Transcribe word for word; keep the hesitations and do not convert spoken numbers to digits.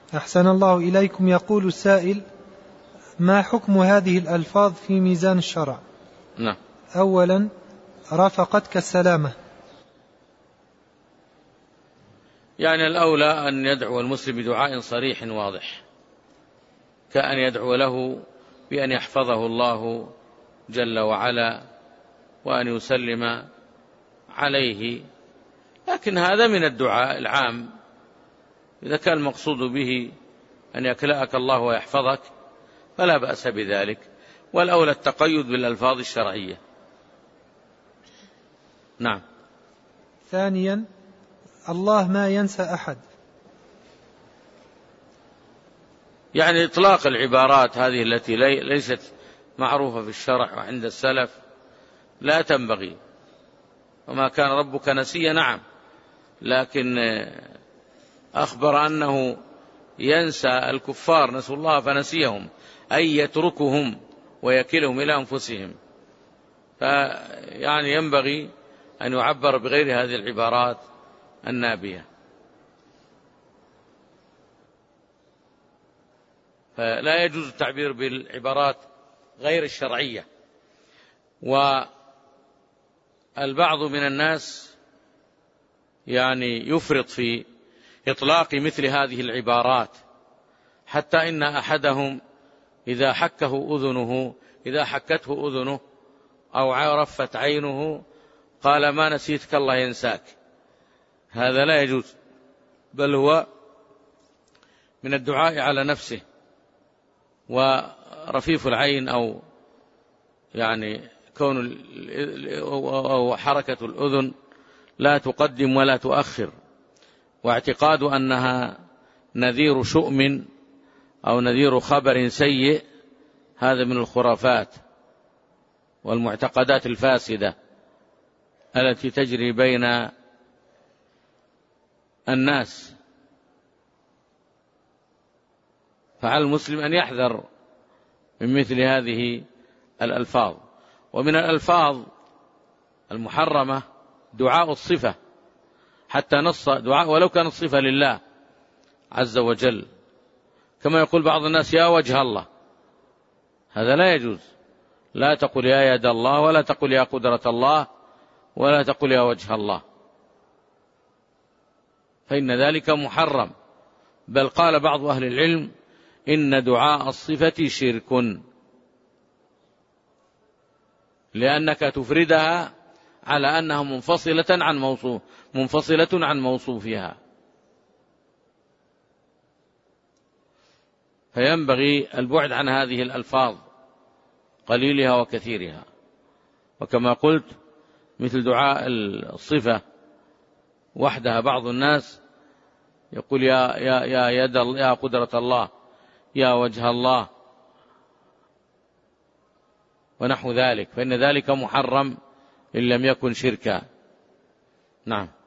أحسن الله إليكم. يقول السائل: ما حكم هذه الألفاظ في ميزان الشرع؟ نعم. أولا: رافقتك السلامة. يعني الأولى أن يدعو المسلم بدعاء صريح واضح، كأن يدعو له بأن يحفظه الله جل وعلا وأن يسلم عليه، لكن هذا من الدعاء العام. إذا كان المقصود به أن يكلأك الله ويحفظك فلا بأس بذلك، والأولى التقيد بالألفاظ الشرعية. نعم. ثانيا: الله ما ينسى أحد. يعني إطلاق العبارات هذه التي ليست معروفة في الشرع وعند السلف لا تنبغي. وما كان ربك نسيا، نعم، لكن أخبر أنه ينسى الكفار، نسوا الله فنسيهم، أي يتركهم ويكلهم إلى أنفسهم. فيعني ينبغي أن يعبر بغير هذه العبارات النابية. فلا يجوز التعبير بالعبارات غير الشرعية. والبعض من الناس يعني يفرط في إطلاق مثل هذه العبارات، حتى إن أحدهم إذا حكه أذنه إذا حكته أذنه أو عرفت عينه قال: ما نسيتك الله ينساك. هذا لا يجوز، بل هو من الدعاء على نفسه. ورفيف العين أو يعني كون أو حركة الأذن لا تقدم ولا تؤخر، واعتقاد أنها نذير شؤم أو نذير خبر سيء هذا من الخرافات والمعتقدات الفاسدة التي تجري بين الناس. فعلى المسلم أن يحذر من مثل هذه الألفاظ. ومن الألفاظ المحرمة دعاء الصفة، حتى نص دعاء ولو كان الصفة لله عز وجل، كما يقول بعض الناس: يا وجه الله. هذا لا يجوز. لا تقل يا يد الله، ولا تقل يا قدرة الله، ولا تقل يا وجه الله، فإن ذلك محرم. بل قال بعض أهل العلم: إن دعاء الصفة شرك، لأنك تفردها على أنها منفصلة عن موصوف منفصلة عن موصوفها. فينبغي البعد عن هذه الألفاظ قليلها وكثيرها. وكما قلت مثل دعاء الصفة وحدها، بعض الناس يقول يا يا يا يد الله، يا قدرة الله، يا وجه الله، ونحو ذلك، فإن ذلك محرم إن لم يكن شركا. نعم.